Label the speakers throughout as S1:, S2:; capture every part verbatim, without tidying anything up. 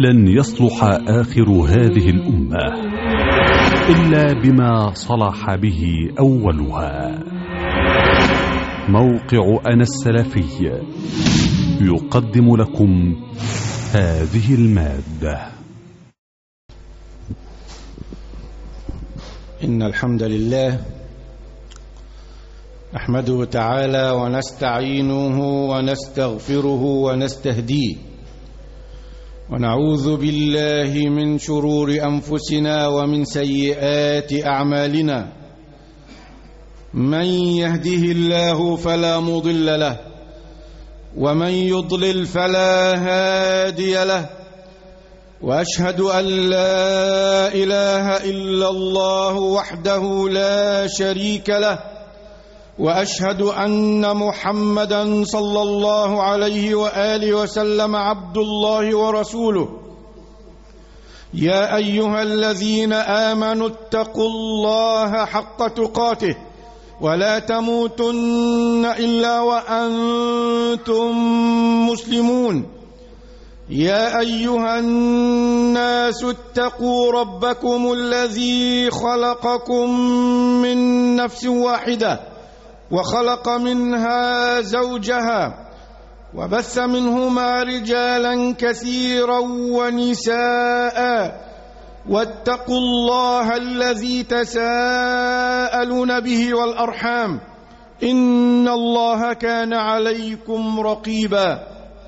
S1: لن يصلح آخر هذه الأمة إلا بما صلح به أولها. موقع أنا السلفي يقدم لكم هذه المادة.
S2: إن الحمد لله نحمده تعالى ونستعينه ونستغفره ونستهديه، ونعوذ بالله من شرور أنفسنا ومن سيئات أعمالنا. من يهده الله فلا مضل له، ومن يضلل فلا هادي له، وأشهد أن لا إله إلا الله وحده لا شريك له، وأشهد أن محمدًا صلى الله عليه وآله وسلم عبد الله ورسوله. يا أيها الذين آمنوا اتقوا الله حق تقاته ولا تموتن إلا وأنتم مسلمون. يا أيها الناس اتقوا ربكم الذي خلقكم من نفس واحدة وخلق منها زوجها وبث منهما رجالا كثيرا ونساء، واتقوا الله الذي تساءلون به والأرحام إن الله كان عليكم رقيبا.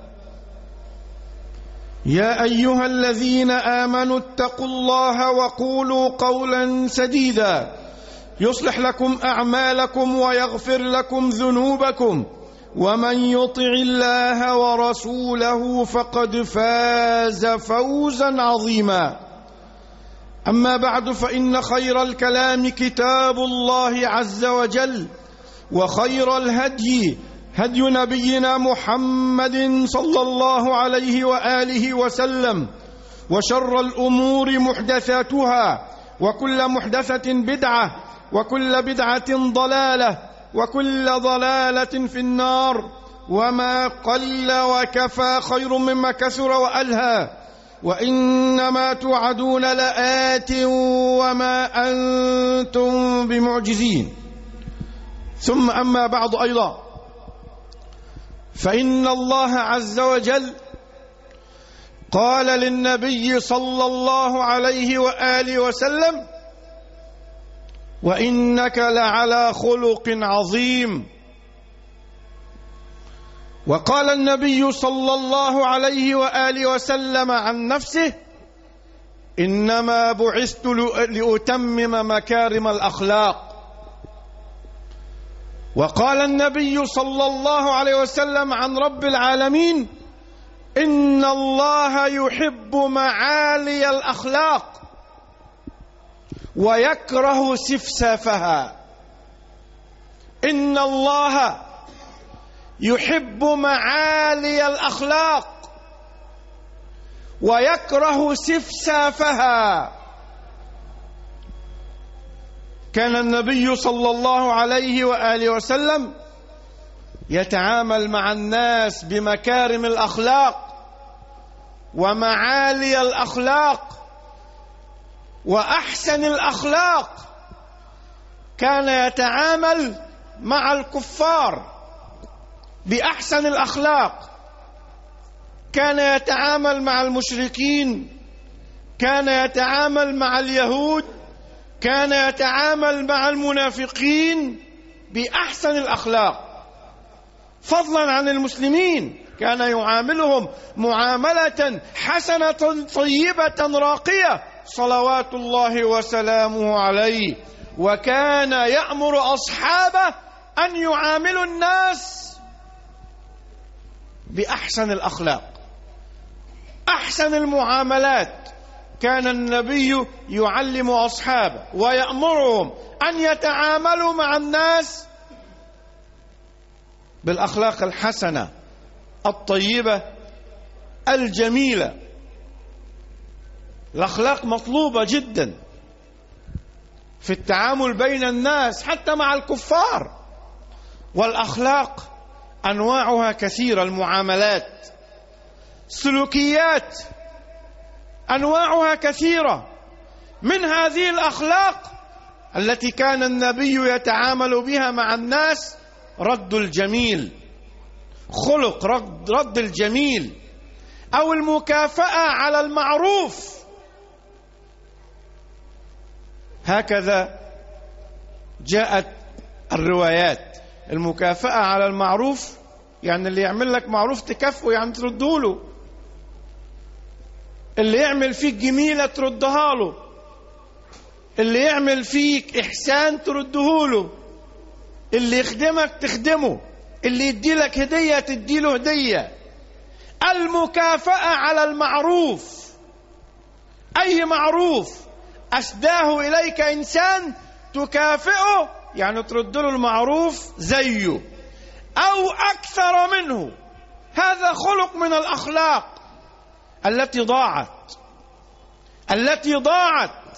S2: يا أيها الذين آمنوا اتقوا الله وقولوا قولا سديدا يصلح لكم أعمالكم ويغفر لكم ذنوبكم، ومن يطع الله ورسوله فقد فاز فوزا عظيما. أما بعد، فإن خير الكلام كتاب الله عز وجل، وخير الهدي هدي نبينا محمد صلى الله عليه وآله وسلم، وشر الأمور محدثاتها، وكل محدثة بدعة، وكل بدعة ضلالة، وكل ضلالة في النار. وما قل وكفى خير مما كثر وألهى، وإنما توعدون لآت وما أنتم بمعجزين. ثم أما بعد، أيضا فإن الله عز وجل قال للنبي صلى الله عليه وآله وسلم: وإنك لعلى خلق عظيم. وقال النبي صلى الله عليه وآله وسلم عن نفسه: إنما بعثت لأتمم مكارم الأخلاق. وقال النبي صلى الله عليه وسلم عن رب العالمين: إن الله يحب معالي الأخلاق ويكره سفسافها. إن الله يحب معالي الأخلاق ويكره سفسافها. كان النبي صلى الله عليه وآله وسلم يتعامل مع الناس بمكارم الأخلاق ومعالي الأخلاق وأحسن الأخلاق. كان يتعامل مع الكفار بأحسن الأخلاق، كان يتعامل مع المشركين، كان يتعامل مع اليهود، كان يتعامل مع المنافقين بأحسن الأخلاق. فضلا عن المسلمين، كان يعاملهم معاملة حسنة طيبة راقية صلوات الله وسلامه عليه. وكان يأمر أصحابه أن يعاملوا الناس بأحسن الأخلاق، أحسن المعاملات. كان النبي يعلم أصحابه ويأمرهم أن يتعاملوا مع الناس بالأخلاق الحسنة الطيبة الجميلة. الأخلاق مطلوبة جدا في التعامل بين الناس حتى مع الكفار. والأخلاق أنواعها كثيرة، المعاملات، سلوكيات أنواعها كثيرة. من هذه الأخلاق التي كان النبي يتعامل بها مع الناس رد الجميل، خلق رد, رد الجميل أو المكافأة على المعروف. هكذا جاءت الروايات. المكافأة على المعروف يعني اللي يعمل لك معروف تكافئه، يعني ترده له. اللي يعمل فيك جميلة تردها له. اللي يعمل فيك إحسان ترده له. اللي يخدمك تخدمه. اللي يدي لك هدية تدي له هدية. المكافأة على المعروف، أي معروف أسداه إليك إنسان تكافئه، يعني ترد له المعروف زيه أو أكثر منه. هذا خلق من الأخلاق التي ضاعت التي ضاعت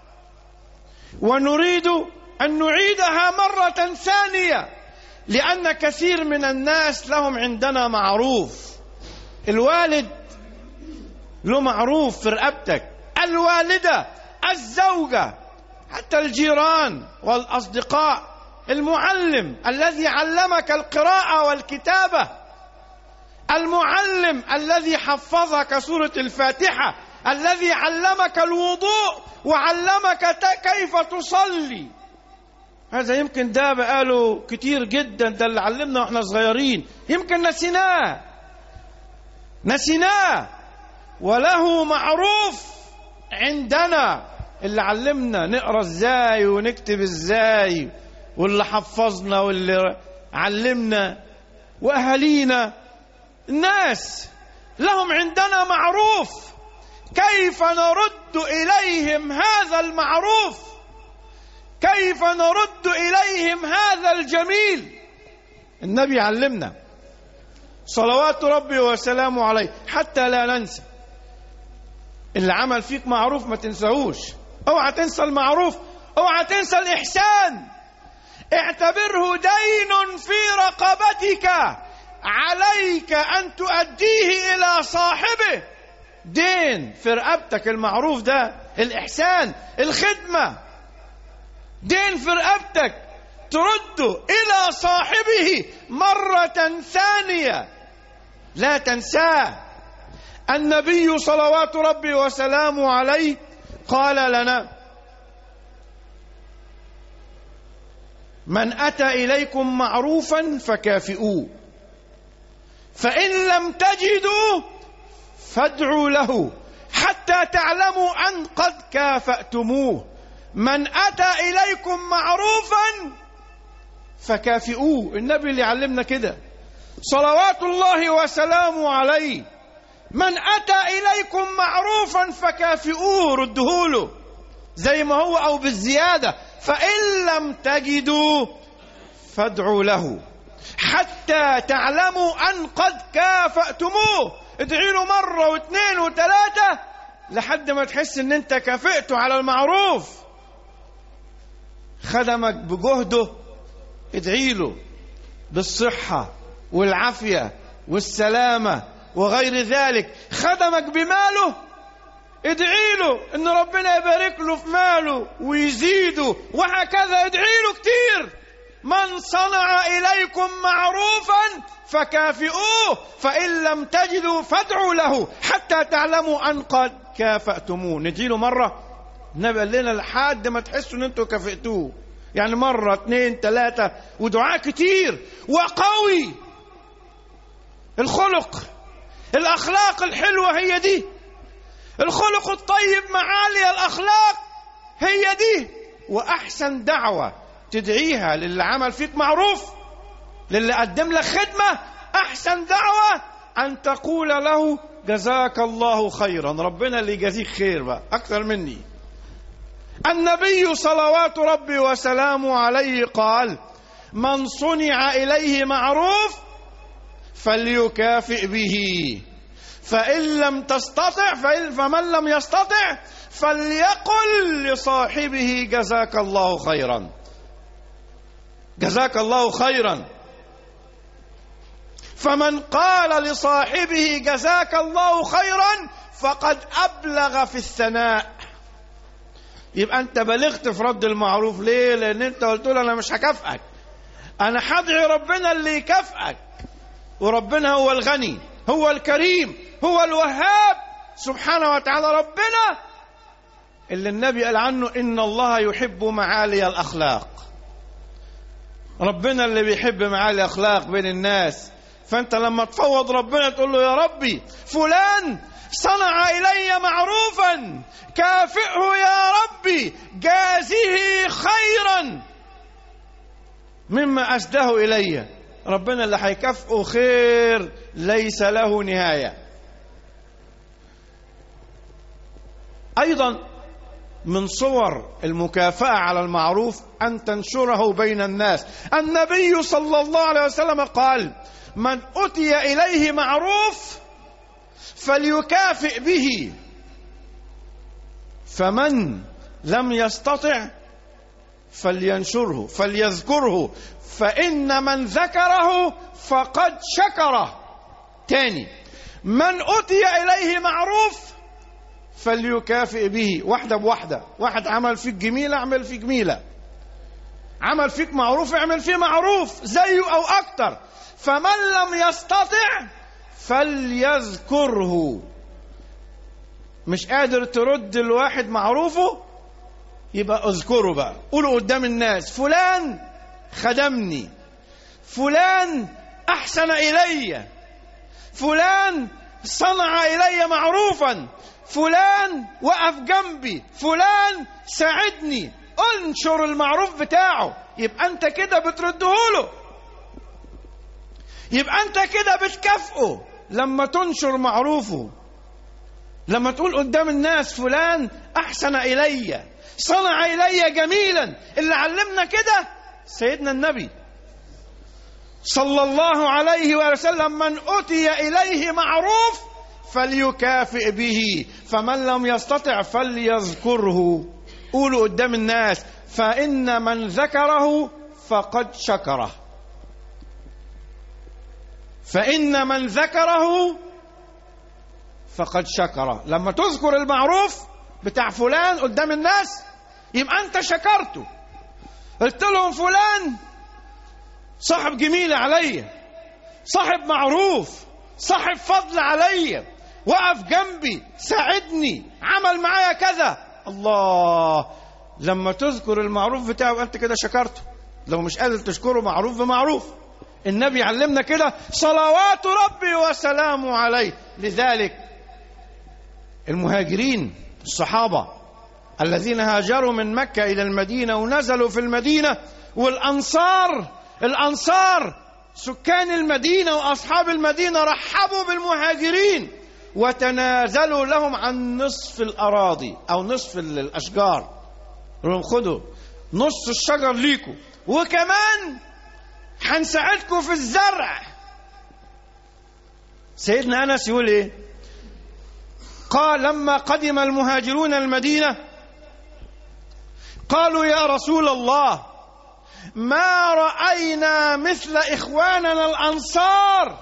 S2: ونريد أن نعيدها مرة ثانية، لأن كثير من الناس لهم عندنا معروف. الوالد له معروف في رقبتك، الوالدة، الزوجة، حتى الجيران والأصدقاء، المعلم الذي علمك القراءة والكتابة، المعلم الذي حفظك سورة الفاتحة، الذي علمك الوضوء وعلمك كيف تصلي. هذا يمكن ده بقاله كتير جدا، ده اللي علمنا واحنا صغيرين، يمكن نسيناه نسيناه وله معروف عندنا. اللي علمنا نقرأ ازاي ونكتب ازاي، واللي حفظنا واللي علمنا، وأهالينا، الناس لهم عندنا معروف. كيف نرد إليهم هذا المعروف؟ كيف نرد إليهم هذا الجميل؟ النبي علمنا صلوات ربي وسلامه عليه حتى لا ننسى. اللي عمل فيك معروف ما تنساهوش، اوعى تنسى المعروف، اوعى تنسى الإحسان. اعتبره دين في رقبتك عليك أن تؤديه إلى صاحبه. دين في رقبتك، المعروف ده، الإحسان، الخدمة، دين في رقبتك ترده إلى صاحبه مرة ثانية، لا تنساه. النبي صلوات ربي وسلامه عليه قال لنا: من أتى إليكم معروفا فكافئوه، فإن لم تجدوا فادعوا له حتى تعلموا أن قد كافأتموه. من أتى إليكم معروفا فكافئوه. النبي اللي علمنا كده صلوات الله وسلامه عليه. من أتى إليكم معروفا فكافئوه، ردهوله زي ما هو أو بالزيادة. فإن لم تجدوا فادعوا له حتى تعلموا أن قد كافأتموه. ادعي له مرة واثنين وثلاثة لحد ما تحس ان انت كافئته على المعروف. خدمك بجهده، ادعي له بالصحة والعافية والسلامة وغير ذلك. خدمك بماله، ادعي له ان ربنا يبارك له في ماله ويزيده، وهكذا ادعي له كتير. من صنع إليكم معروفا فكافئوه، فإن لم تجدوا فادعوا له حتى تعلموا أن قد كافأتموه. ندعي له مرة، النبي قال لنا لحد ما تحسوا ان انتوا كافئتوه، يعني مرة اثنين ثلاثة، ودعاء كتير وقوي. الخلق، الأخلاق الحلوة هي دي، الخلق الطيب، معالي الأخلاق هي دي. وأحسن دعوة تدعيها للي عمل فيك معروف، للي قدم لك خدمة، أحسن دعوة أن تقول له جزاك الله خيرا، ربنا اللي يجازيك خير بقى أكثر مني. النبي صلوات ربي وسلامه عليه قال: من صنع إليه معروف فليكافئ به، فإن لم تستطع فمن لم يستطع فليقل لصاحبه جزاك الله خيرا. جزاك الله خيرا. فمن قال لصاحبه جزاك الله خيرا فقد أبلغ في الثناء. يبقى أنت بلغت في رد المعروف. ليه؟ لأن أنت قلت له أنا مش هكافئك، أنا هدعي ربنا اللي يكافئك. وربنا هو الغني، هو الكريم، هو الوهاب سبحانه وتعالى. ربنا اللي النبي قال عنه إن الله يحب معالي الأخلاق. ربنا اللي بيحب معالي الأخلاق بين الناس. فأنت لما تفوض ربنا تقول له يا ربي فلان صنع إلي معروفا كافئه يا ربي، جازه خيرا مما أسده إلي. ربنا اللي هيكافئه خير ليس له نهاية. أيضا من صور المكافأة على المعروف أن تنشره بين الناس. النبي صلى الله عليه وسلم قال من أتي إليه معروف فليكافئ به، فمن لم يستطع فلينشره فليذكره، فإن من ذكره فقد شكره. تاني، من أتي إليه معروف فليكافئ به، واحدة بواحدة. واحد عمل فيك جميلة اعمل فيك جميلة، عمل فيك معروف اعمل فيه معروف زيه أو أكتر. فمن لم يستطع فليذكره. مش قادر ترد الواحد معروفه يبقى اذكره بقى، قوله قدام الناس فلان خدمني، فلان أحسن إلي، فلان صنع إلي معروفا، فلان وقف جنبي، فلان ساعدني. انشر المعروف بتاعه. يبقى أنت كده بترده له، يبقى أنت كده بتكافئه لما تنشر معروفه. لما تقول قدام الناس فلان أحسن إلي، صنع إلي جميلا. اللي علمنا كده سيدنا النبي صلى الله عليه وسلم، من أتي إليه معروف فليكافئ به، فمن لم يستطع فليذكره. قولوا قدام الناس فإن من ذكره فقد شكره، فإن من ذكره فقد شكره. لما تذكر المعروف بتاع فلان قدام الناس يبقى أنت شكرته. قلت لهم فلان صاحب جميلة عليا، صاحب معروف، صاحب فضل عليا، وقف جنبي، ساعدني، عمل معايا كذا. الله، لما تذكر المعروف بتاعه أنت كده شكرته. لو مش قادر تشكره معروف بمعروف. النبي علمنا كده صلوات ربي وسلامه عليه. لذلك المهاجرين الصحابة الذين هاجروا من مكة إلى المدينة ونزلوا في المدينة، والأنصار الأنصار سكان المدينة وأصحاب المدينة رحبوا بالمهاجرين وتنازلوا لهم عن نصف الأراضي أو نصف الأشجار. خدوا نص الشجر ليكم، وكمان هنساعدكم في الزرع. سيدنا أنس يقول إيه؟ قال لما قدم المهاجرون المدينة قالوا يا رسول الله ما رأينا مثل إخواننا الأنصار،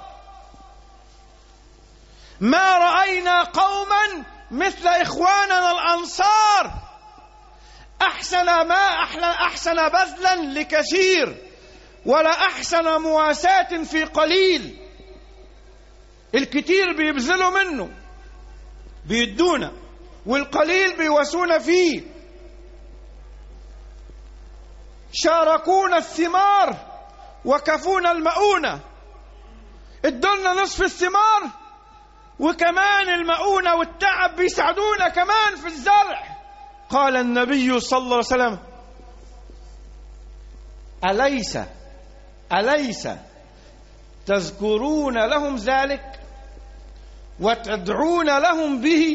S2: ما رأينا قوما مثل إخواننا الأنصار، أحسن ما أحسن بذلا لكثير، ولا أحسن مواساة في قليل. الكتير بيبذلوا منه بيدونا، والقليل بيواسونا فيه. شاركونا الثمار وكفونا المؤونة، ادولنا نصف الثمار وكمان المؤونة والتعب، بيساعدونا كمان في الزرع. قال النبي صلى الله عليه وسلم أليس أليس تذكرون لهم ذلك وتدعون لهم به؟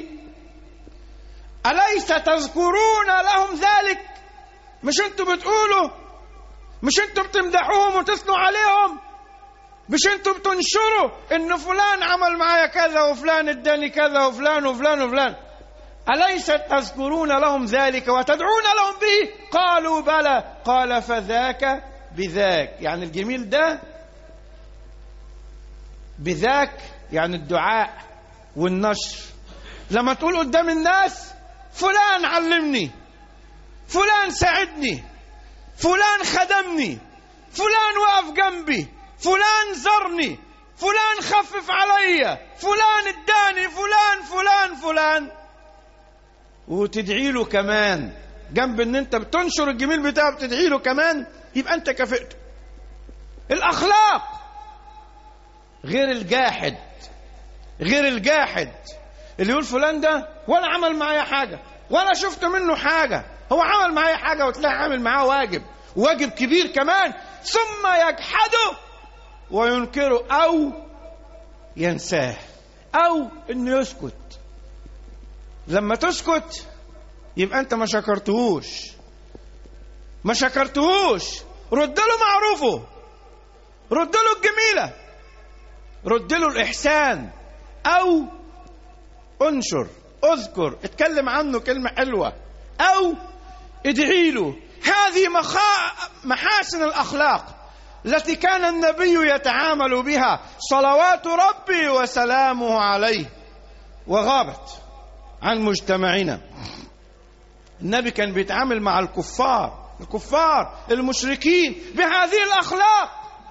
S2: أليس تذكرون لهم ذلك؟ مش انتوا بتقولوا، مش انتوا بتمدحوهم وتثنوا عليهم، مش انتوا بتنشروا ان فلان عمل معايا كذا وفلان اداني كذا وفلان وفلان وفلان؟ أليس تذكرون لهم ذلك وتدعون لهم به؟ قالوا بلى. قال فذاك بذاك، يعني الجميل ده بذاك يعني الدعاء والنشر، لما تقول قدام الناس فلان علمني، فلان ساعدني، فلان خدمني، فلان وقف جنبي، فلان زرني، فلان خفف عليا، فلان اداني، فلان فلان فلان، وتدعي له كمان جنب ان انت بتنشر الجميل بتاعه بتدعي له كمان، يبقى انت كافئته. الاخلاق غير الجاحد، غير الجاحد اللي يقول فلان ده ولا عمل معايا حاجه ولا شفت منه حاجه، هو عمل معايا حاجه وتلاقي عامل معاه واجب، واجب كبير كمان، ثم يجحده وينكره او ينساه او انه يسكت. لما تسكت يبقى انت ما شكرتهوش، ما شكرتهوش. رد له معروفه، رد له الجميله، رد له الاحسان، او انشر، اذكر، اتكلم عنه كلمه حلوه، او ادعي له. هذه مخا... محاسن الاخلاق التي كان النبي يتعامل بها صلوات ربي وسلامه عليه، وغابت عن مجتمعنا. النبي كان بيتعامل مع الكفار، الكفار المشركين بهذه الأخلاق.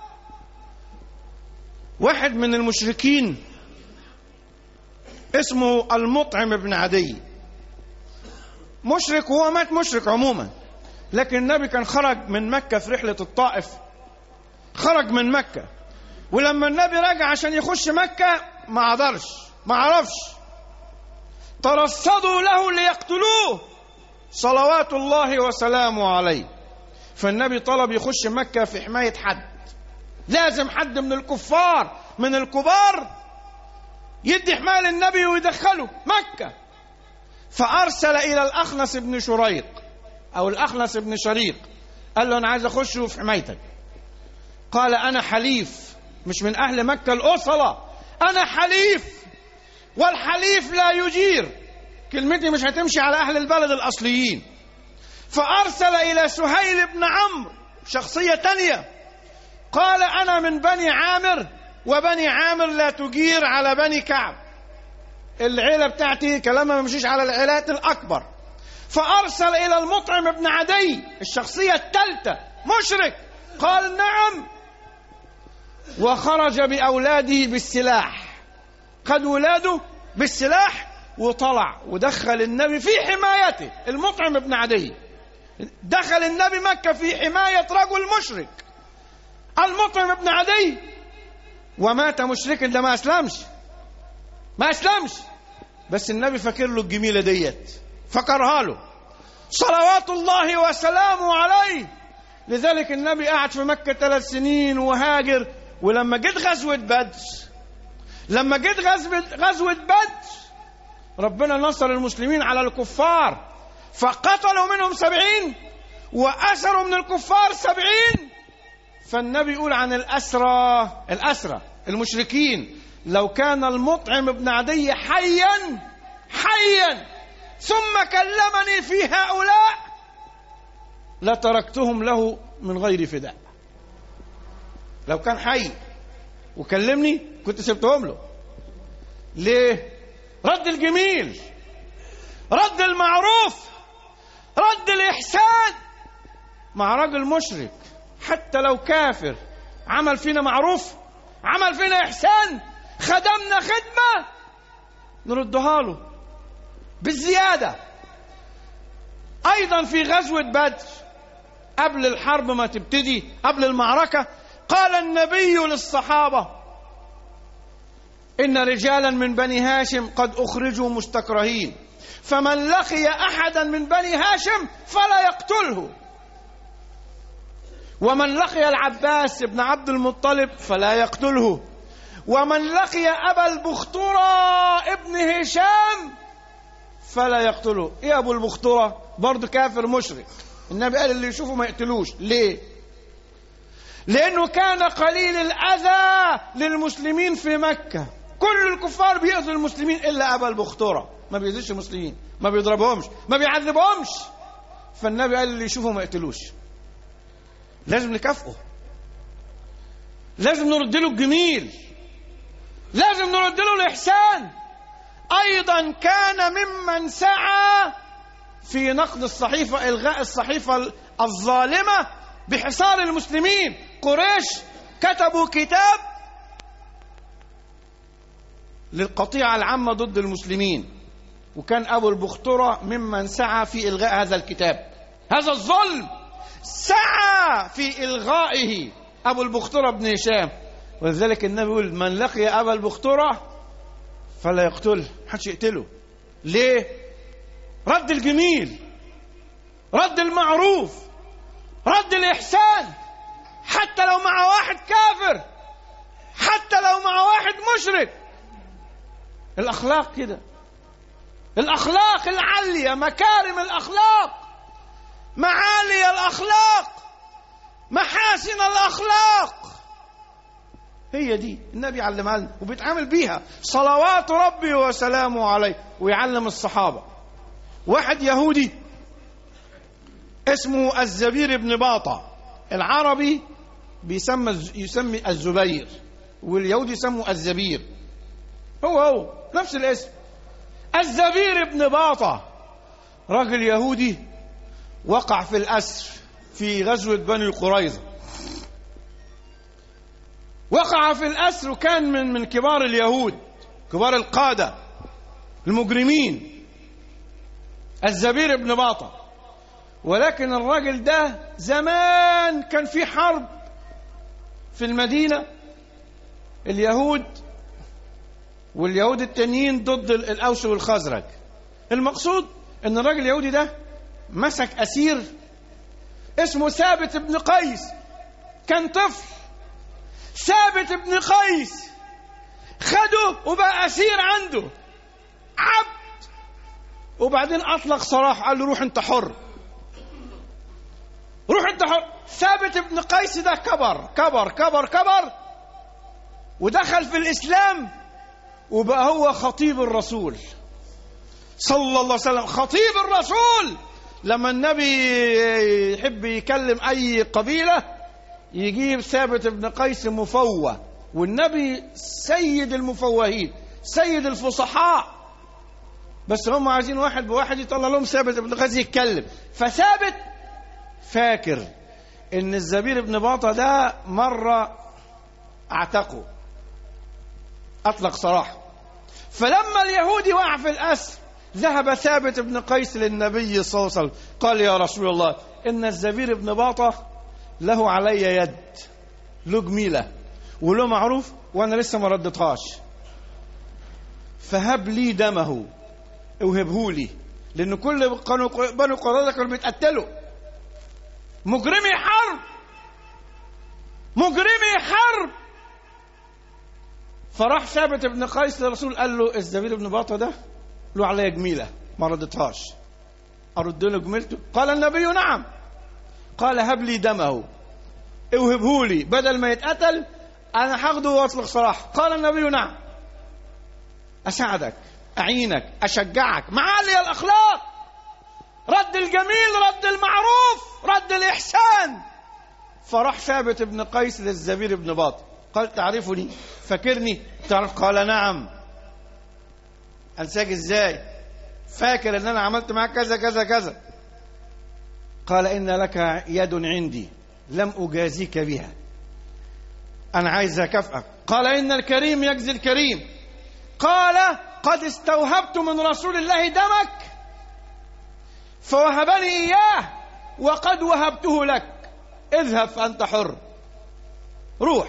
S2: واحد من المشركين اسمه المطعم بن عدي، مشرك، وهو مات مشرك عموما، لكن النبي كان خرج من مكة في رحلة الطائف، خرج من مكة، ولما النبي رجع عشان يخش مكة ما عذرش، ما عرفش، ترصدوا له ليقتلوه صلوات الله وسلامه عليه. فالنبي طلب يخش مكة في حماية حد، لازم حد من الكفار من الكبار يدي حماية للنبي ويدخله مكة. فأرسل إلى الأخنس بن شريق أو الأخنس بن شريق، قال له أنا عايز أخش في حمايتك. قال أنا حليف، مش من أهل مكة الأصلة، أنا حليف، والحليف لا يجير، كلمتي مش هتمشي على أهل البلد الأصليين. فأرسل إلى سهيل بن عمرو، شخصية تانية، قال أنا من بني عامر، وبني عامر لا تجير على بني كعب، العيلة بتاعتي كلامها ما مشيش على العيلات الأكبر. فأرسل إلى المطعم بن عدي، الشخصية الثالثة، مشرك، قال نعم، وخرج بأولاده بالسلاح، خد ولاده بالسلاح وطلع ودخل النبي في حمايته. المطعم بن عدي دخل النبي مكة في حماية رجل مشرك، المطعم بن عدي، ومات مشركا، ده ما أسلمش، ما أسلمش، بس النبي فكر له الجميلة ديت، فكرها له صلوات الله وسلامه عليه. لذلك النبي قعد في مكة ثلاث سنين وهاجر. ولما جت غزوة بدر، لما جت غزوة بدر ربنا نصر المسلمين على الكفار، فقتلوا منهم سبعين وأسروا من الكفار سبعين. فالنبي يقول عن الأسرى، الأسرى المشركين، لو كان المطعم بن عدي حيا حيا ثم كلمني في هؤلاء لتركتهم له من غير فداء. لو كان حي وكلمني كنت سبتهم له. ليه؟ رد الجميل، رد المعروف، رد الإحسان مع راجل مشرك، حتى لو كافر عمل فينا معروف، عمل فينا إحسان، خدمنا خدمة، نردها له بالزيادة. أيضا في غزوة بدر قبل الحرب ما تبتدي، قبل المعركة، قال النبي للصحابة إن رجالا من بني هاشم قد أخرجوا مستكرهين، فمن لقي أحدا من بني هاشم فلا يقتله، ومن لقي العباس بن عبد المطلب فلا يقتله، ومن لقي أبا البخترة ابن هشام فلا يقتله. إيه أبو البخترة؟ برضو كافر مشرك. النبي قال اللي يشوفه ما يقتلوش. ليه؟ لأنه كان قليل الأذى للمسلمين في مكة، كل الكفار بيأذوا المسلمين إلا أبا البخترة، ما بيأذيش المسلمين، ما بيضربهمش، ما بيعذبهمش. فالنبي قال اللي يشوفه ما يقتلوش. لازم نكافئه، لازم نرد له الجميل، لازم نرد له الإحسان. أيضا كان ممن سعى في نقد الصحيفة، إلغاء الصحيفة الظالمة بحصار المسلمين. قريش كتبوا كتاب للقطيعة العامة ضد المسلمين، وكان أبو البخترة ممن سعى في إلغاء هذا الكتاب. هذا الظلم سعى في إلغائه أبو البخترة بن هشام. ولذلك النبي يقول: من لقي أبا البخترة فلا يقتله، محدش يقتله. ليه؟ رد الجميل، رد المعروف، رد الإحسان، حتى لو مع واحد كافر، حتى لو مع واحد مشرك. الأخلاق كده، الأخلاق العالية، مكارم الأخلاق، معالي الأخلاق، محاسن الأخلاق، هي دي النبي علمها لنا وبيتعامل بيها صلوات ربي وسلامه عليه، ويعلم الصحابة. واحد يهودي اسمه الزبير بن باطة، العربي بيسمى يسمي الزبير، واليهودي يسموا الزبير، هو هو نفس الاسم. الزبير بن باطة رجل يهودي وقع في الأسر في غزوة بني قريظة، وقع في الأسر، وكان من من كبار اليهود، كبار القادة المجرمين، الزبير بن باطة. ولكن الراجل ده زمان كان في حرب في المدينة، اليهود واليهود التانيين ضد الأوس والخزرج. المقصود ان الراجل اليهودي ده مسك أسير اسمه ثابت بن قيس، كان طفل. ثابت بن قيس خده وبقى أسير عنده، عبد. وبعدين أطلق سراح، قال له: روح أنت حر، روح أنت حر. ثابت بن قيس ده كبر كبر كبر كبر ودخل في الإسلام، وبقى هو خطيب الرسول صلى الله عليه وسلم. خطيب الرسول، لما النبي يحب يكلم أي قبيلة يجيب ثابت بن قيس مفوه، والنبي سيد المفوهين، سيد الفصحاء، بس هم عايزين واحد بواحد يطلع لهم ثابت بن قيس يتكلم. فثابت فاكر ان الزبير بن باطة ده مرة اعتقه، اطلق سراحه. فلما اليهودي وقع في الأسر ذهب ثابت بن قيس للنبي صلى الله عليه وسلم، قال: يا رسول الله، إن الزبير بن باطة له علي يد، له جميلة وله معروف، وأنا لسه ما ردتهاش، فهب لي دمه، اوهبه لي، لأن كل بنو قريظة كانوا بيتقتلوا، مجرمي حرب، مجرمي حرب. فراح ثابت بن قيس للرسول قال له: الزبير بن باطة ده له عليا جميلة ما ردتهاش، أرد له جميلته؟ قال النبي: نعم. قال: هب لي دمه، اوهبه لي، بدل ما يتقتل أنا هاخده وأطلق سراح. قال النبي: نعم، أساعدك، أعينك، أشجعك، معالي الأخلاق، رد الجميل، رد المعروف، رد الإحسان. فراح ثابت بن قيس للزبير بن باطة قال: تعرفني؟ فاكرني؟ تعرف؟ قال: نعم. أنساك إزاي؟ فاكر أن أنا عملت معك كذا كذا كذا. قال: إن لك يد عندي لم أجازيك بها، أنا عايز أكافئك. قال: إن الكريم يجزي الكريم. قال: قد استوهبت من رسول الله دمك فوهبني إياه، وقد وهبته لك، اذهب فأنت حر، روح.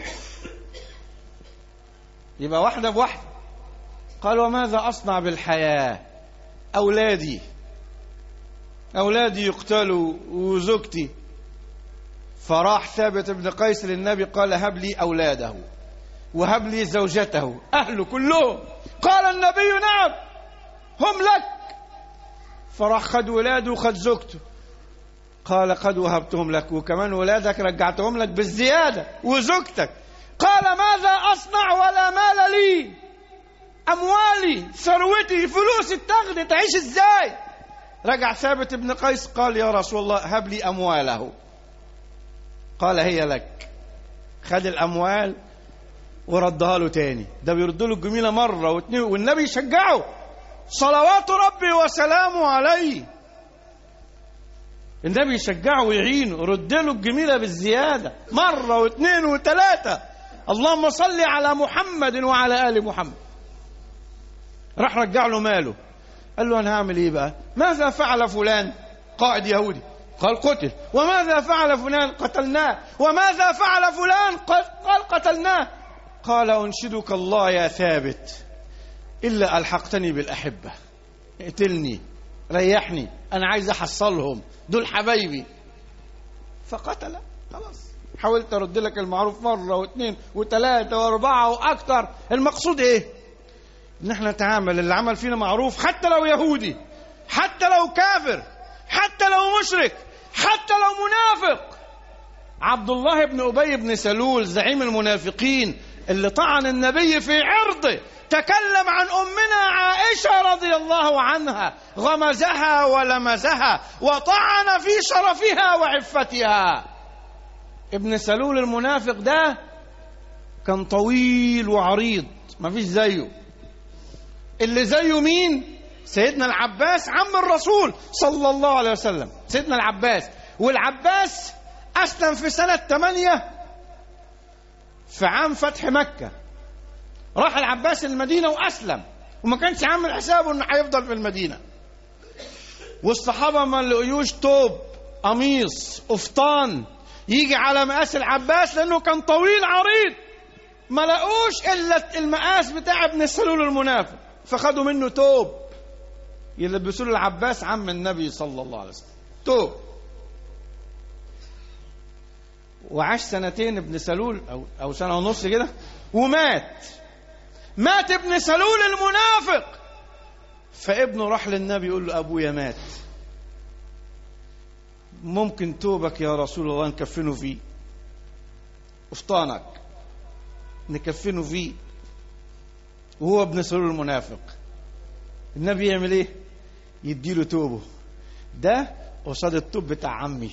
S2: يبقى واحدة بواحدة. قال: وماذا أصنع بالحياة؟ أولادي أولادي يقتلوا وزوجتي. فراح ثابت بن قيس للنبي قال: هب لي أولاده وهب لي زوجته، أهله كلهم. قال النبي: نعم، هم لك. فراح خد ولاده وخد زوجته. قال: قد وهبتهم لك، وكمان ولادك رجعتهم لك بالزيادة، وزوجتك. قال: ماذا أصنع ولا مال لي؟ أموالي، ثروتي، فلوسي اتاخدت، تعيش إزاي؟ رجع ثابت بن قيس قال: يا رسول الله، هب لي أمواله. قال: هي لك. خد الأموال وردها له تاني. ده بيرد له الجميلة مرة واثنين، والنبي يشجعه صلوات ربي وسلامه عليه. النبي يشجعه ويعينه، يرد له الجميلة بالزيادة مرة واثنين وثلاثة. اللهم صل على محمد وعلى آل محمد. راح رجع له ماله، قال له أنا هعمل إيه بقى؟ ماذا فعل فلان؟ قائد يهودي. قال قتل. وماذا فعل فلان؟ قتلناه. وماذا فعل فلان؟ قال قتلناه. قال أنشدك الله يا ثابت إلا ألحقتني بالأحبة، اقتلني ريحني، أنا عايز أحصلهم، دول حبايبي. فقتل. خلاص، حاولت أرد لك المعروف مرة واثنين وثلاثة وأربعة وأكثر. المقصود إيه؟ إن احنا نتعامل اللي عمل فينا معروف، حتى لو يهودي، حتى لو كافر، حتى لو مشرك، حتى لو منافق. عبد الله بن أبي بن سلول زعيم المنافقين اللي طعن النبي في عرضه، تكلم عن أمنا عائشة رضي الله عنها، غمزها ولمزها وطعن في شرفها وعفتها. ابن سلول المنافق ده كان طويل وعريض، ما فيش زيه. اللي زيه مين؟ سيدنا العباس عم الرسول صلى الله عليه وسلم، سيدنا العباس. والعباس أسلم في سنة ثمانية في عام فتح مكة. راح العباس المدينة وأسلم، وما كانش عامل حسابه إنه هيفضل في المدينة. والصحابة ما لقيوش توب، قميص، قفطان يجي على مقاس العباس، لأنه كان طويل عريض. ما لقوش إلا المقاس بتاع ابن سلول المنافق، فخدوا منه توب يلبسوا له العباس عم النبي صلى الله عليه وسلم، توب. وعاش سنتين ابن سلول أو, أو سنة ونص كده ومات. مات ابن سلول المنافق. فابنه راح للنبي يقول له أبويا مات، ممكن توبك يا رسول الله نكفنه فيه، أفطانك نكفنه فيه، وهو ابن سلول المنافق. النبي يعمل ايه؟ يديله توبه. ده قصاد التوب بتاع عمي،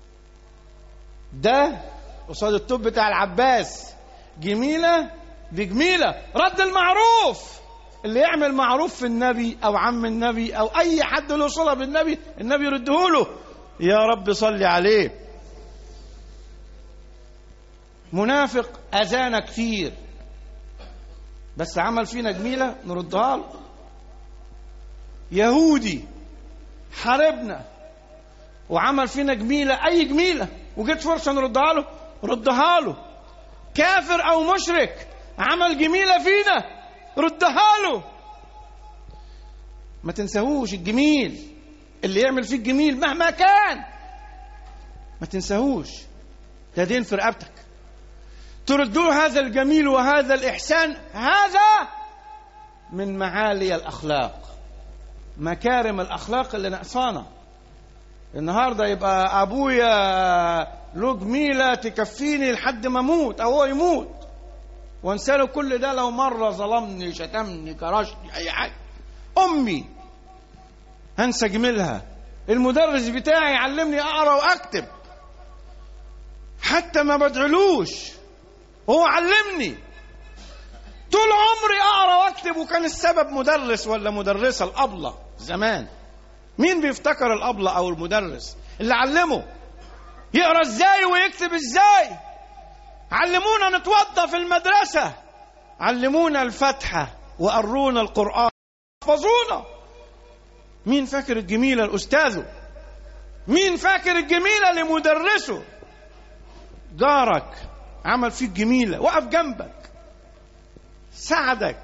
S2: ده قصاد التوب بتاع العباس. جميلة بجميلة، رد المعروف. اللي يعمل معروف في النبي أو عم النبي أو أي حد له صلة بالنبي، النبي يرده له. يا رب صلي عليه. منافق أذانا كتير، بس عمل فينا جميلة نردها له. يهودي حاربنا وعمل فينا جميلة، أي جميلة، وجت فرصة نردها له ردها له. كافر أو مشرك عمل جميلة فينا، ردها له. ما تنساهوش الجميل. اللي يعمل فيك جميل مهما كان ما تنساهوش، ده دين في رقبتك. تردوا هذا الجميل وهذا الإحسان. هذا من معالي الأخلاق، مكارم الأخلاق اللي نقصانا. النهاردة يبقى أبويا له جميلة تكفيني لحد ما أموت أو هو يموت، وانساله كل ده لو مرة ظلمني، شتمني، كرشني، أي حاجة. أمي هنسى جميلها. المدرس بتاعي يعلمني أقرأ وأكتب، حتى ما بدعلوش هو علمني. طول عمري أقرأ وأكتب، وكان السبب مدرس ولا مدرسة. الأبلة زمان مين بيفتكر الأبلة أو المدرس اللي علمه يقرأ إزاي ويكتب إزاي؟ علمونا نتوضى في المدرسة، علمونا الفاتحة وقرونا القرآن، حفظونا. مين فاكر الجميلة لأستاذه؟ مين فاكر الجميلة لمدرسه؟ جارك عمل فيك جميلة، وقف جنبك، ساعدك،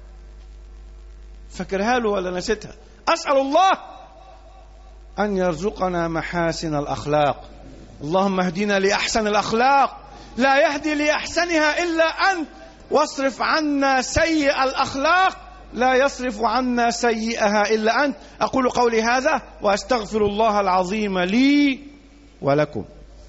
S2: فاكرها له ولا نسيتها؟ أسأل الله أن يرزقنا محاسن الأخلاق. اللهم اهدنا لأحسن الأخلاق، لا يهدي لأحسنها إلا أنت، واصرف عنا سيء الأخلاق، لا يصرف عنا سيئها إلا أنت. أقول قولي هذا وأستغفر الله العظيم لي ولكم.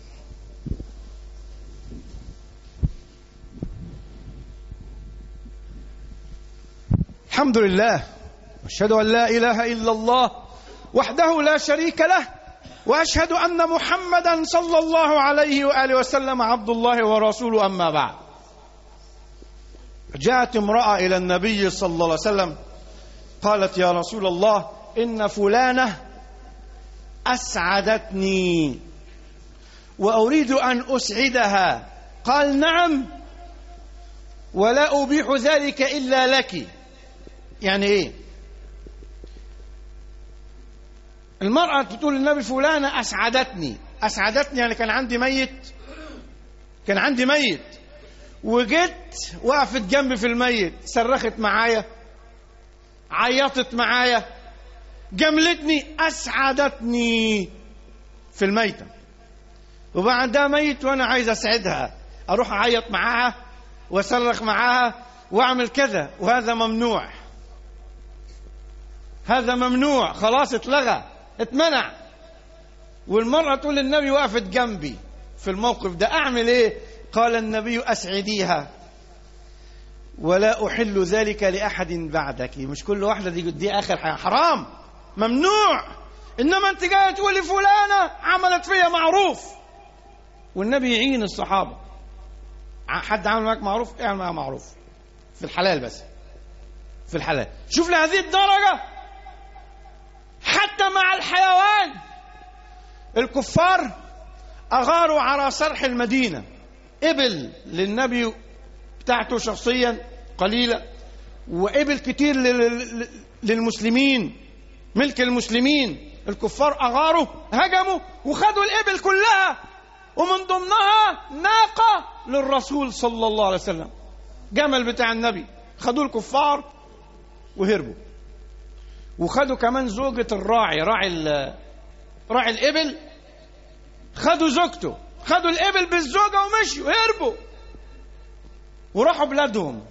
S2: الحمد لله، وأشهد أن لا إله إلا الله وحده لا شريك له، وأشهد أن محمدا صلى الله عليه وآله وسلم عبد الله ورسوله. أما بعد، جاءت امرأة إلى النبي صلى الله عليه وسلم قالت يا رسول الله إن فلانة أسعدتني وأريد أن أسعدها. قال نعم ولا أبيح ذلك إلا لك. يعني إيه؟ المرأة تقول للنبي فلانة أسعدتني. أسعدتني يعني كان عندي ميت، كان عندي ميت وجيت وقفت جنبي في الميت، صرخت معايا، عيطت معايا، جملتني، أسعدتني في الميتة. وبقى عندها ميت وأنا عايز أسعدها، أروح أعيط معاها وأصرخ معاها وأعمل كذا، وهذا ممنوع. هذا ممنوع، خلاص اتلغى، اتمنع. والمرأة تقول للنبي وقفت جنبي في الموقف ده، أعمل إيه؟ قال النبي أسعديها ولا أحل ذلك لأحد بعدك. مش كل واحدة دي, دي آخر حاجة، حرام، ممنوع. إنما أنت جاية تقولي فلانة عملت فيها معروف، والنبي يعين الصحابة. حد عمل معك معروف، اعمل معك معروف في الحلال، بس في الحلال. شوف لهذه الدرجة حتى مع الحيوان. الكفار أغاروا على صرح المدينة إبل للنبي بتاعته شخصيا قليلة، وإبل كتير للمسلمين، ملك المسلمين. الكفار أغاروا، هجموا وخدوا الإبل كلها، ومن ضمنها ناقة للرسول صلى الله عليه وسلم، جمل بتاع النبي. خدوا الكفار وهربوا. وخدوا كمان زوجة الراعي، راعي راعي الإبل، خدوا زوجته، خدوا الإبل بالزوجة ومشوا، هربوا وراحوا بلادهم.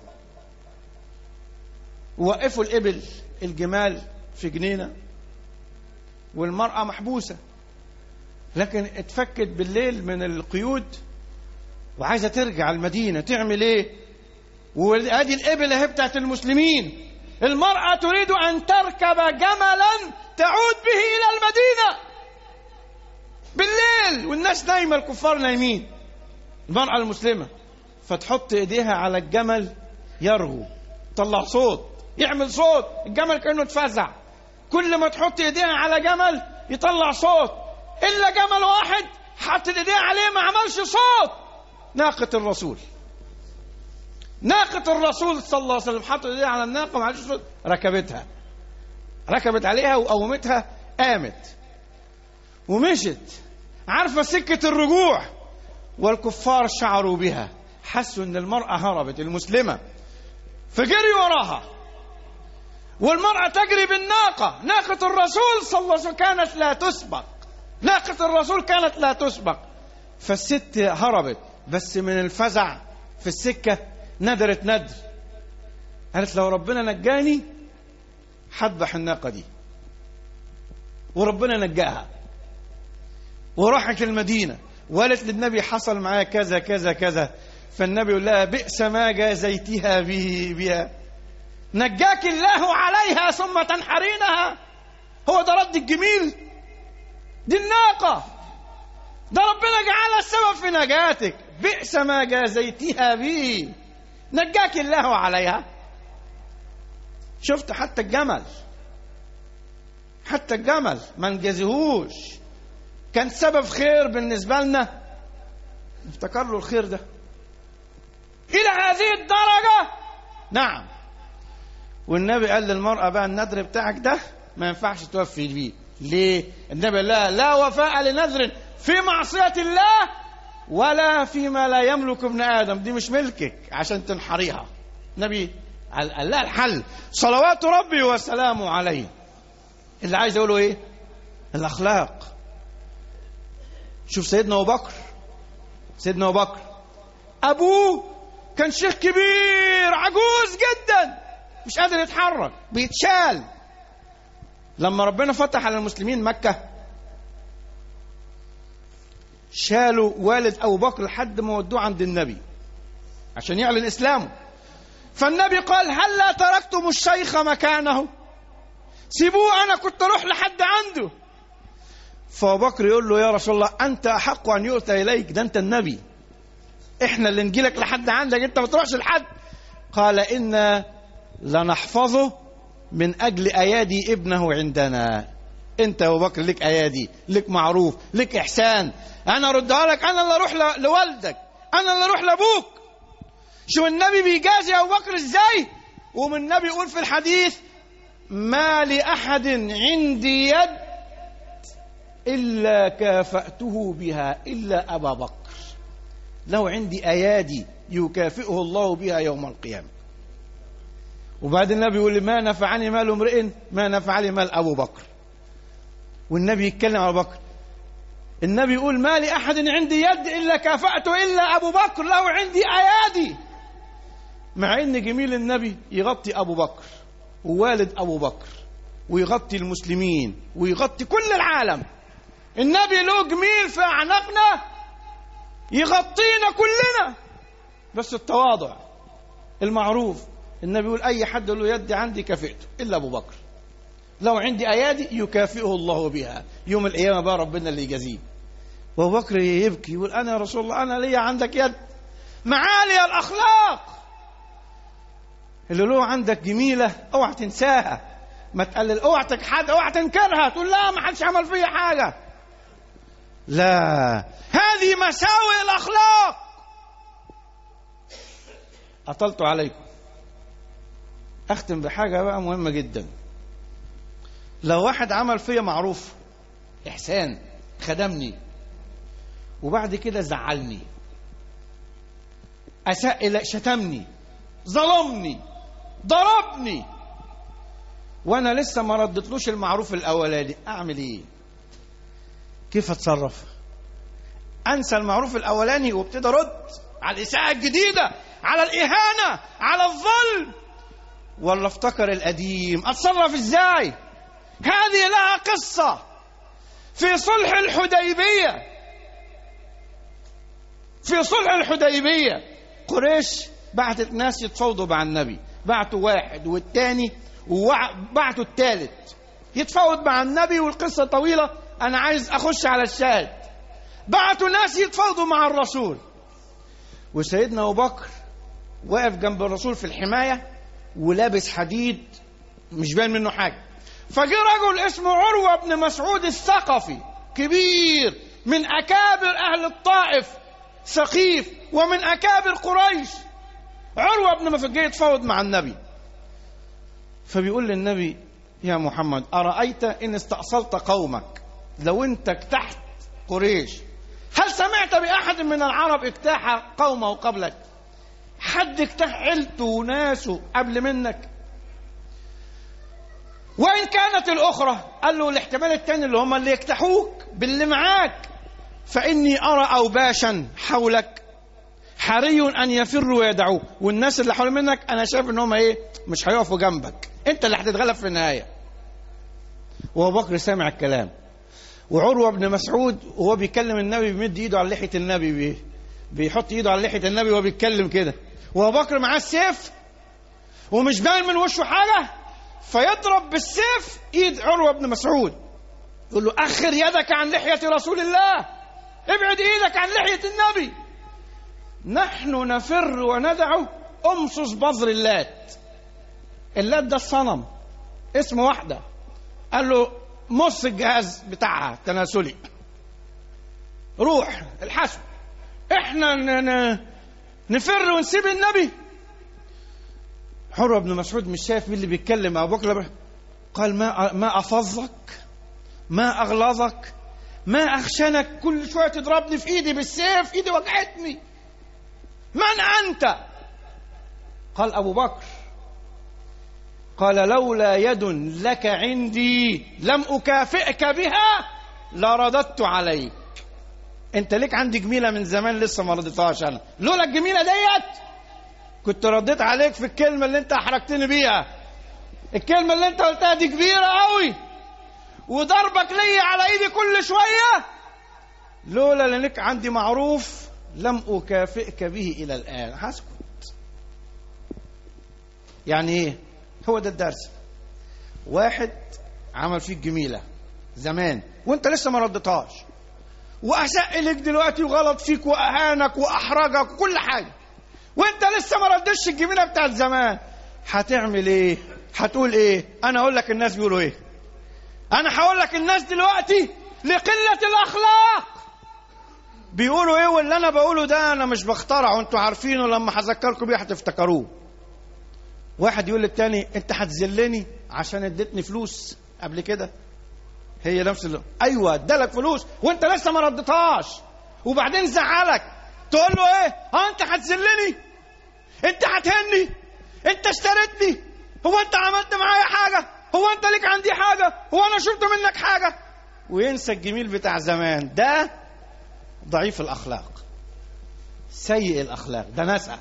S2: ووقفوا الإبل الجمال في جنينة، والمرأة محبوسة، لكن اتفكت بالليل من القيود وعايزة ترجع المدينة. تعمل ايه؟ وادي الإبل اهي بتاعت المسلمين. المرأة تريد أن تركب جملا تعود به إلى المدينة بالليل والناس نايمة، الكفار نايمين. المرأة المسلمة فتحط ايديها على الجمل، يرغو، طلع صوت، يعمل صوت، الجمل كأنه اتفزع. كل ما تحط ايديها على جمل يطلع صوت، إلا جمل واحد حط ايديها عليه ما عملش صوت. ناقة الرسول، ناقة الرسول صلى الله عليه وسلم، حط ايديها على الناقة ما عملش صوت، ركبتها، ركبت عليها وقومتها، قامت ومشت، عارفة سكة الرجوع. والكفار شعروا بها، حسوا ان المرأة هربت المسلمة، فجري وراها. والمرأة تجري بالناقة، ناقة الرسول صلى الله عليه وسلم كانت لا تسبق، ناقة الرسول كانت لا تسبق. فالست هربت، بس من الفزع في السكة ندرت ندر، قالت لو ربنا نجاني حذبح الناقة دي. وربنا نجاها وراحت المدينة وقالت للنبي حصل معايا كذا كذا كذا. فالنبي يقول لها بئس ما جازيتها به بها، نجاك الله عليها ثم تنحرينها. هو ده رد الجميل؟ دي الناقة، ده ربنا جعلها السبب في نجاتك. بئس ما جازيتها به، نجاك الله عليها. شفت حتى الجمل، حتى الجمل ما نجازيهوش، كان سبب خير بالنسبة لنا، افتكر له الخير ده إلى هذه الدرجة. نعم. والنبي قال للمرأة بقى النذر بتاعك ده ما ينفعش توفي بيه. ليه؟ النبي لا لا وفاء لنذر في معصية الله ولا فيما لا يملك ابن آدم، دي مش ملكك عشان تنحريها. النبي قال لا الحل، صلوات ربي وسلامه عليه. اللي عايز يقوله ايه؟ الأخلاق. شوف سيدنا أبو بكر، سيدنا أبو بكر أبوه كان شيخ كبير عجوز جدا مش قادر يتحرك، بيتشال. لما ربنا فتح على المسلمين مكة شالوا والد أبو بكر لحد ما ودوه عند النبي عشان يعلن إسلامه. فالنبي قال هلا تركتم الشيخ مكانه، سيبوه، أنا كنت أروح لحد عنده. فأبو بكر يقول له يا رسول الله أنت أحق أن يؤتى إليك، ده أنت النبي، إحنا اللي نجيلك لحد عندك، أنت ما تروحش لحد. قال إنا لنحفظه من أجل أيادي ابنه عندنا. أنت يا أبو بكر لك أيادي، لك معروف، لك إحسان، أنا أردها لك، أنا اللي أروح لوالدك، أنا اللي أروح لأبوك. شو النبي بيجازي أبو بكر إزاي؟ ومن النبي يقول في الحديث: ما لأحد عندي يد إلا كافأته بها إلا أبا بكر، لو عندي أيادي يكافئه الله بها يوم القيامة. وبعدين النبي يقول: ما نفعني مال امرئ ما نفعني مال أبو بكر. والنبي يتكلم على أبو بكر، النبي يقول: ما لأحد عندي يد إلا كافأته إلا أبو بكر، لو عندي أيادي. مع إن جميل النبي يغطي أبو بكر ووالد أبو بكر ويغطي المسلمين ويغطي كل العالم. النبي له جميل في أعناقنا يغطينا كلنا، بس التواضع المعروف. النبي يقول: أي حد له يد عندي كافئته إلا أبو بكر، لو عندي أيادي يكافئه الله بها يوم القيامة، بقى ربنا اللي يجازيه. وأبو بكر يبكي يقول: أنا يا رسول الله أنا ليا عندك يد. معالي الأخلاق اللي له عندك جميلة اوعى تنساها، ما تقلل، اوعى تجحد، اوعى تنكرها، تقول لا ما حدش عمل فيا حاجة. لا، هذه مساوئ الأخلاق. أطلت عليكم، أختم بحاجة بقى مهمة جدا. لو واحد عمل فيا معروف، إحسان، خدمني، وبعد كده زعلني، أساء إلي، شتمني، ظلمني، ضربني، وأنا لسه ما ردتلوش المعروف الأولاني، أعمل إيه؟ كيف أتصرف؟ أنسى المعروف الأولاني وابتدي أرد على الإساءة الجديدة، على الإهانة، على الظلم، ولا افتكر القديم؟ أتصرف إزاي؟ هذه لها قصة في صلح الحديبية. في صلح الحديبية قريش بعتت ناس يتفاوضوا مع النبي، بعتوا واحد والتاني وبعتوا التالت يتفاوض مع النبي، والقصة طويلة أنا عايز أخش على الشاهد. بعتوا ناس يتفاوضوا مع الرسول، وسيدنا أبو بكر واقف جنب الرسول في الحماية ولابس حديد مش باين منه حاجة. فجاء رجل اسمه عروة بن مسعود الثقفي، كبير من أكابر أهل الطائف ثقيف ومن أكابر قريش. عروة بن مسعود جاي يتفاوض مع النبي، فبيقول للنبي: يا محمد أرأيت إن استأصلت قومك، لو أنت اجتحت قريش، هل سمعت بأحد من العرب اجتاح قومه قبلك؟ حد اجتاح عيلته وناسه قبل منك؟ وإن كانت الأخرى، قال له الاحتمال الثاني اللي هم اللي يجتاحوك باللي معاك، فإني أرى أوباشا حولك حري أن يفروا ويدعوك، والناس اللي حول منك أنا شايف إنهم إيه، مش هيقفوا جنبك، أنت اللي هتتغلب في النهاية. وأبو بكر سامع الكلام، وعروة بن مسعود وهو بيكلم النبي بيمد إيده على لحية النبي، بيه بيحط إيده على لحية النبي وهو بيتكلم كده، وأبو بكر معاه السيف ومش باين من وشه حاجة، فيضرب بالسيف إيد عروة بن مسعود، يقول له: أخر يدك عن لحية رسول الله، ابعد إيدك عن لحية النبي، نحن نفر وندعو أمصص بذر اللات. اللات ده الصنم، اسم واحدة. قال له: مص الجهاز بتاعها تناسلي، روح الحسب، احنا نفر ونسيب النبي. عروة بن مسعود مش شايف مين اللي بيتكلم مع أبو بكر، قال: ما ما أفظك، ما أغلظك، ما أخشنك، كل شوية تضربني في إيدي بالسيف، إيدي وجعتني، من أنت؟ قال: أبو بكر. قال: لولا يد لك عندي لم أكافئك بها لرددت عليك. أنت ليك عندي جميلة من زمان لسه ما رضيتهاش أنا، لولا الجميلة ديت كنت رديت عليك في الكلمة اللي أنت أحرجتني بيها. الكلمة اللي أنت قلتها دي كبيرة قوي، وضربك لي على إيدي كل شوية، لولا لأنك عندي معروف لم أكافئك به إلى الآن. هسكت. يعني إيه؟ هو ده الدرس. واحد عمل فيك جميلة زمان وانت لسه ما ردتهاش، وأساء إليك دلوقتي وغلط فيك وأهانك وأحرجك وكل حاجة، وانت لسه ما ردتش الجميلة بتاعت زمان، هتعمل إيه؟ هتقول ايه؟ انا اقول لك الناس بيقولوا ايه. انا هقول لك الناس دلوقتي لقلة الاخلاق بيقولوا ايه، واللي انا بقوله ده انا مش بخترعه، وانتوا عارفينه، لما هذكركم بيه هتفتكروه. واحد يقول للتاني انت هتذلني عشان اديتني فلوس قبل كده. هي نفس اللي ايوه ادالك فلوس وانت لسه ما ردتهاش، وبعدين زعلك، تقول له ايه؟ ها انت هتذلني، انت هتهني، انت اشتريتني، هو انت عملت معايا حاجه، هو انت ليك عندي حاجه، هو انا شلت منك حاجه، وينسى الجميل بتاع زمان. ده ضعيف الاخلاق، سيء الاخلاق، ده نسأ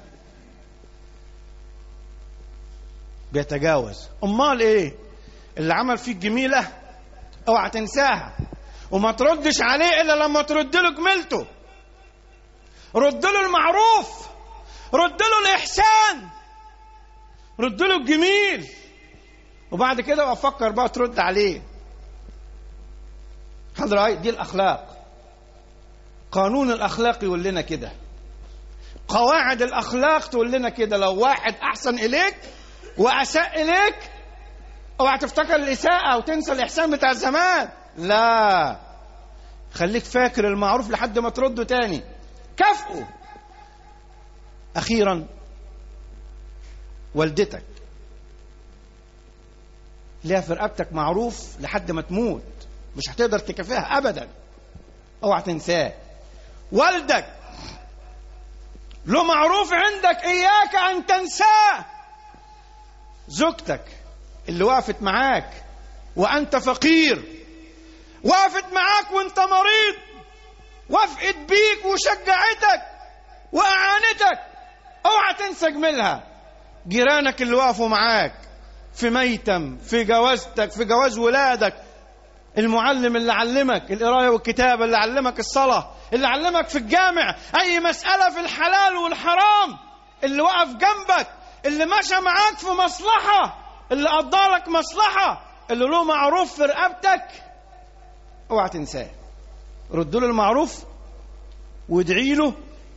S2: بيتجاوز. امال ايه اللي عمل فيك جميله؟ اوعى تنساها وما تردش عليه الا لما ترد له جميلته. رد له المعروف، رد له الاحسان، رد له الجميل، وبعد كده افكر بقى ترد عليه. حضرتك دي الاخلاق. قانون الاخلاق يقول لنا كده، قواعد الاخلاق تقول لنا كده. لو واحد احسن اليك واساء اليك، اوعى تفتكر الاساءه وتنسى الاحسان بتاع زمان، لا، خليك فاكر المعروف لحد ما ترده تاني، كافئه. اخيرا والدتك ليها في رقبتك معروف لحد ما تموت، مش هتقدر تكافئها ابدا، اوعى تنساه. والدك له معروف عندك اياك ان تنساه. زوجتك اللي وقفت معاك وانت فقير، وقفت معاك وانت مريض، وافقت بيك وشجعتك واعانتك، اوعى تنسى جميلها. جيرانك اللي وقفوا معاك في ميتم، في جوازتك، في جواز ولادك، المعلم اللي علمك القرايه والكتابه، اللي علمك الصلاه، اللي علمك في الجامع اي مساله في الحلال والحرام، اللي وقف جنبك، اللي مشى معاك في مصلحه، اللي قضى لك مصلحه، اللي له معروف في رقبتك، اوعى تنساه. رد له المعروف وادعي له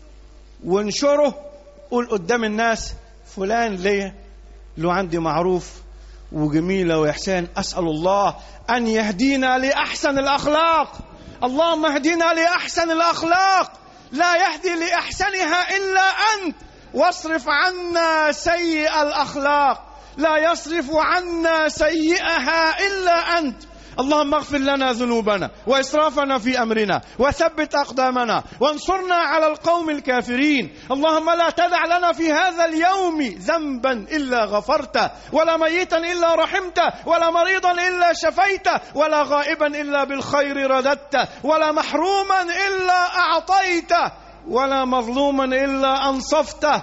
S2: وانشره. قول قدام الناس فلان ليه له عندي معروف وجميلة وإحسان، أسأل الله أن يهدينا لأحسن الأخلاق. اللهم اهدنا لأحسن الأخلاق، لا يهدي لأحسنها إلا أنت، واصرف عنا سيء الأخلاق، لا يصرف عنا سيئها إلا أنت. اللهم اغفر لنا ذنوبنا وإسرافنا في أمرنا، وثبت أقدامنا، وانصرنا على القوم الكافرين. اللهم لا تدع لنا في هذا اليوم ذنبا إلا غفرته، ولا ميتا إلا رحمته، ولا مريضا إلا شفيته، ولا غائبا إلا بالخير رددته، ولا محروما إلا أعطيته، ولا مظلوما إلا أنصفته،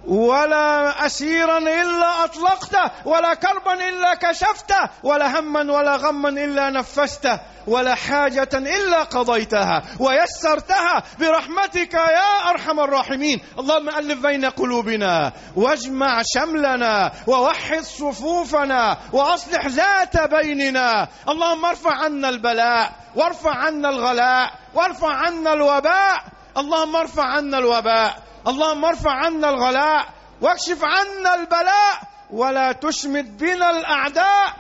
S2: ولا أسيرا إلا أطلقته، ولا كربا إلا كشفته، ولا هما ولا غما إلا نفسته، ولا حاجة إلا قضيتها ويسرتها برحمتك يا أرحم الراحمين. اللهم ألف بين قلوبنا، واجمع شملنا، ووحد صفوفنا، وأصلح ذات بيننا. اللهم ارفع عنا البلاء، وارفع عنا الغلاء، وارفع عنا الوباء. اللهم ارفع عنا الوباء، اللهم ارفع عنا الغلاء، واكشف عنا البلاء، ولا تشمت بنا الأعداء.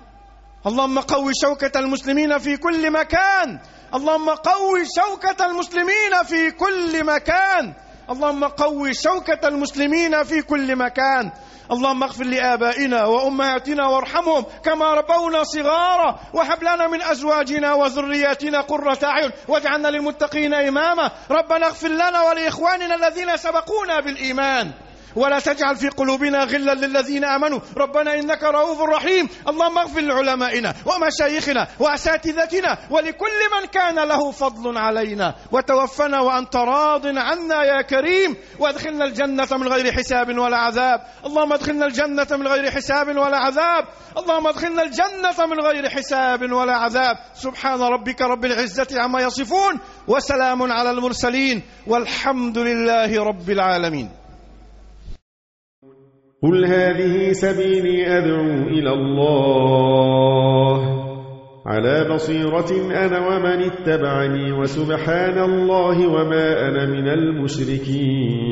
S2: اللهم قوي شوكة المسلمين في كل مكان، اللهم قوي شوكة المسلمين في كل مكان، اللهم قوي شوكة المسلمين في كل مكان. اللهم اغفر لآبائنا وأمهاتنا وارحمهم كما ربونا صغارا، وهب لنا من أزواجنا وذرياتنا قرة أعين واجعلنا للمتقين إماما. ربنا اغفر لنا ولإخواننا الذين سبقونا بالإيمان، ولا تجعل في قلوبنا غلا للذين آمنوا ربنا إنك رؤوف رحيم. اللهم اغفر لعلمائنا ومشايخنا وأساتذتنا ولكل من كان له فضل علينا، وتوفنا وأنت راض عنا يا كريم، وادخلنا الجنة من غير حساب ولا عذاب. اللهم ادخلنا الجنة من غير حساب ولا عذاب، اللهم ادخلنا الجنة من غير حساب ولا عذاب. سبحان ربك رب العزة عما يصفون، وسلام على المرسلين، والحمد لله رب العالمين.
S3: قل هذه سبيلي أدعو إلى الله على بصيرة أنا ومن اتبعني، وسبحان الله وما أنا من المشركين.